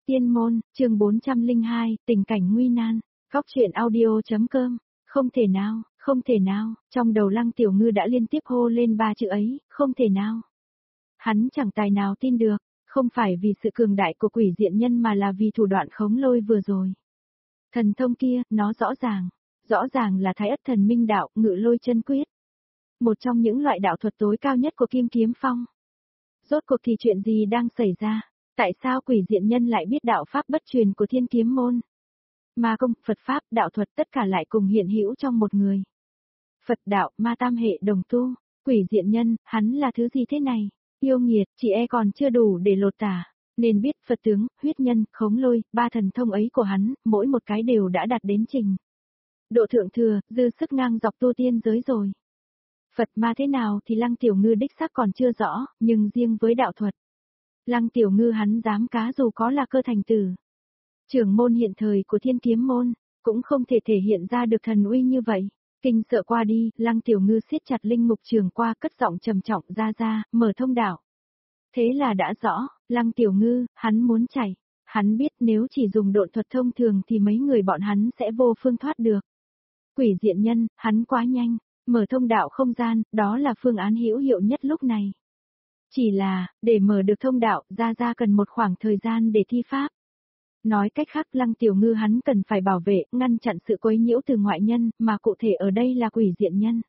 Tiên môn, chương 402, tình cảnh nguy nan. Góc truyện audio.com. Không thể nào, không thể nào, trong đầu Lăng Tiểu Ngư đã liên tiếp hô lên ba chữ ấy, không thể nào. Hắn chẳng tài nào tin được, không phải vì sự cường đại của quỷ diện nhân mà là vì thủ đoạn khống lôi vừa rồi. Thần thông kia, nó rõ ràng là Thái Ất Thần Minh đạo, Ngự Lôi Chân Quyết. Một trong những loại đạo thuật tối cao nhất của Kim Kiếm Phong. Rốt cuộc thì chuyện gì đang xảy ra? Tại sao quỷ diện nhân lại biết đạo pháp bất truyền của Thiên Kiếm môn? Ma công, Phật pháp, đạo thuật tất cả lại cùng hiện hữu trong một người. Phật đạo, ma tam hệ đồng tu, quỷ diện nhân, hắn là thứ gì thế này? Yêu nghiệt, chỉ e còn chưa đủ để lột tả. Nên biết Phật tướng, huyết nhân, khống lôi, ba thần thông ấy của hắn, mỗi một cái đều đã đạt đến trình độ thượng thừa, dư sức ngang dọc tu tiên giới rồi. Phật ma thế nào thì Lăng Tiểu Ngư đích xác còn chưa rõ, nhưng riêng với đạo thuật, Lăng Tiểu Ngư hắn dám cá dù có là cơ thành tử. Trưởng môn hiện thời của Thiên Kiếm môn, cũng không thể thể hiện ra được thần uy như vậy. Kinh sợ qua đi, Lăng Tiểu Ngư siết chặt linh mục trường qua cất giọng trầm trọng ra, mở thông đạo. Thế là đã rõ, Lăng Tiểu Ngư, hắn muốn chạy. Hắn biết nếu chỉ dùng độn thuật thông thường thì mấy người bọn hắn sẽ vô phương thoát được. Quỷ diện nhân, hắn quá nhanh, mở thông đạo không gian, đó là phương án hữu hiệu nhất lúc này. Chỉ là, để mở được thông đạo, ra cần một khoảng thời gian để thi pháp. Nói cách khác Lăng Tiểu Ngư hắn cần phải bảo vệ, ngăn chặn sự quấy nhiễu từ ngoại nhân, mà cụ thể ở đây là quỷ diện nhân.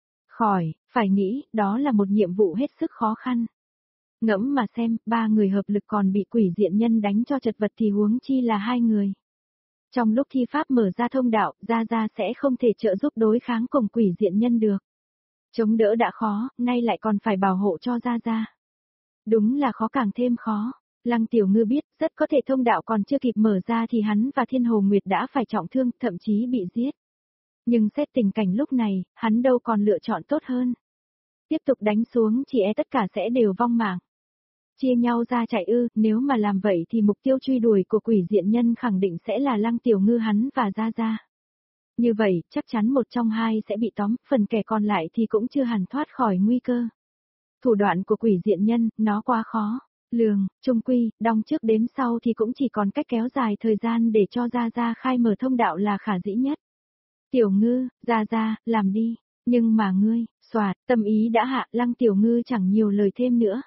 Phải nghĩ, đó là một nhiệm vụ hết sức khó khăn. Ngẫm mà xem, ba người hợp lực còn bị quỷ diện nhân đánh cho chật vật thì huống chi là hai người. Trong lúc thi pháp mở ra thông đạo, ra sẽ không thể trợ giúp đối kháng cùng quỷ diện nhân được. Chống đỡ đã khó, nay lại còn phải bảo hộ cho ra. Đúng là khó càng thêm khó. Lăng Tiểu Ngư biết, rất có thể thông đạo còn chưa kịp mở ra thì hắn và Thiên Hồ Nguyệt đã phải trọng thương, thậm chí bị giết. Nhưng xét tình cảnh lúc này, hắn đâu còn lựa chọn tốt hơn. Tiếp tục đánh xuống chỉ e tất cả sẽ đều vong mạng. Chia nhau ra chạy nếu mà làm vậy thì mục tiêu truy đuổi của quỷ diện nhân khẳng định sẽ là Lăng Tiểu Ngư hắn và ra. Như vậy, chắc chắn một trong hai sẽ bị tóm, phần kẻ còn lại thì cũng chưa hẳn thoát khỏi nguy cơ. Thủ đoạn của quỷ diện nhân, nó quá khó. Lường, trung quy, đong trước đếm sau thì cũng chỉ còn cách kéo dài thời gian để cho ra khai mở thông đạo là khả dĩ nhất. Tiểu Ngư, ra, làm đi. Nhưng mà ngươi, tâm ý đã hạ, Lăng Tiểu Ngư chẳng nhiều lời thêm nữa.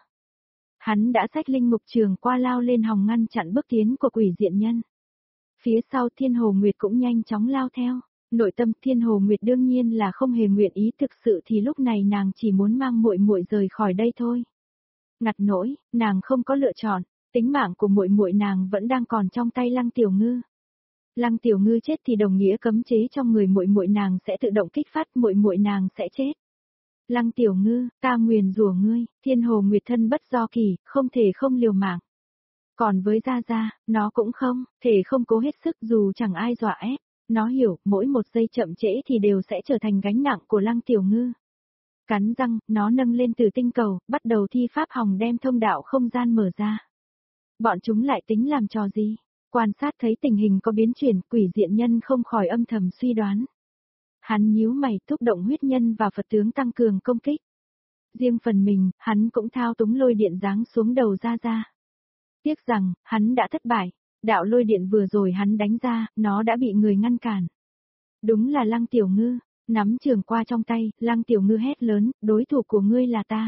Hắn đã xách linh mục trường qua lao lên hòng ngăn chặn bước tiến của quỷ diện nhân. Phía sau Thiên Hồ Nguyệt cũng nhanh chóng lao theo. Nội tâm Thiên Hồ Nguyệt đương nhiên là không hề nguyện ý, thực sự thì lúc này nàng chỉ muốn mang muội muội rời khỏi đây thôi. Ngặt nỗi, nàng không có lựa chọn, tính mạng của muội muội nàng vẫn đang còn trong tay Lăng Tiểu Ngư. Lăng Tiểu Ngư chết thì đồng nghĩa cấm chế trong người muội muội nàng sẽ tự động kích phát, muội muội nàng sẽ chết. Lăng Tiểu Ngư, ta nguyền rủa ngươi, Thiên Hồ Nguyệt thân bất do kỳ, không thể không liều mạng. Còn với ra, nó cũng không thể không cố hết sức dù chẳng ai dọa ép. Nó hiểu, mỗi một giây chậm trễ thì đều sẽ trở thành gánh nặng của Lăng Tiểu Ngư. Cắn răng, nó nâng lên từ tinh cầu, bắt đầu thi pháp hòng đem thông đạo không gian mở ra. Bọn chúng lại tính làm trò gì? Quan sát thấy tình hình có biến chuyển, quỷ diện nhân không khỏi âm thầm suy đoán. Hắn nhíu mày, thúc động huyết nhân và Phật tướng tăng cường công kích. Riêng phần mình, hắn cũng thao túng lôi điện giáng xuống đầu ra. Tiếc rằng, hắn đã thất bại. Đạo lôi điện vừa rồi hắn đánh ra, nó đã bị người ngăn cản. Đúng là Lăng Tiểu Ngư, nắm trường qua trong tay, Lăng Tiểu Ngư hét lớn, đối thủ của ngươi là ta.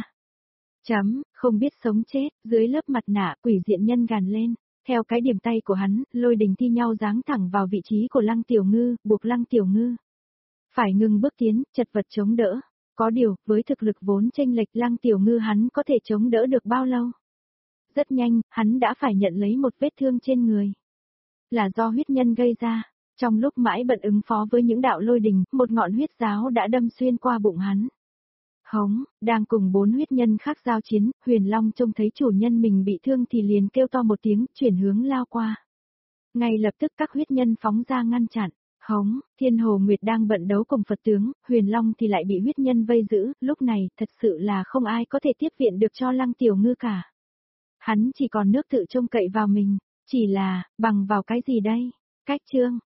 Không biết sống chết, dưới lớp mặt nạ, quỷ diện nhân gàn lên. Theo cái điểm tay của hắn, lôi đình thi nhau giáng thẳng vào vị trí của Lăng Tiểu Ngư, buộc Lăng Tiểu Ngư phải ngừng bước tiến, chật vật chống đỡ. Có điều, với thực lực vốn chênh lệch, Lăng Tiểu Ngư hắn có thể chống đỡ được bao lâu? Rất nhanh, hắn đã phải nhận lấy một vết thương trên người. Là do huyết nhân gây ra. Trong lúc mãi bận ứng phó với những đạo lôi đình, một ngọn huyết giáo đã đâm xuyên qua bụng hắn. Đang cùng 4 huyết nhân khác giao chiến, Huyền Long trông thấy chủ nhân mình bị thương thì liền kêu to một tiếng, chuyển hướng lao qua. Ngay lập tức các huyết nhân phóng ra ngăn chặn. Thiên Hồ Nguyệt đang bận đấu cùng Phật tướng, Huyền Long thì lại bị huyết nhân vây giữ, lúc này thật sự là không ai có thể tiếp viện được cho Lăng Tiểu Ngư cả. Hắn chỉ còn nước tự trông cậy vào mình, chỉ là, bằng vào cái gì đây? Cách chương,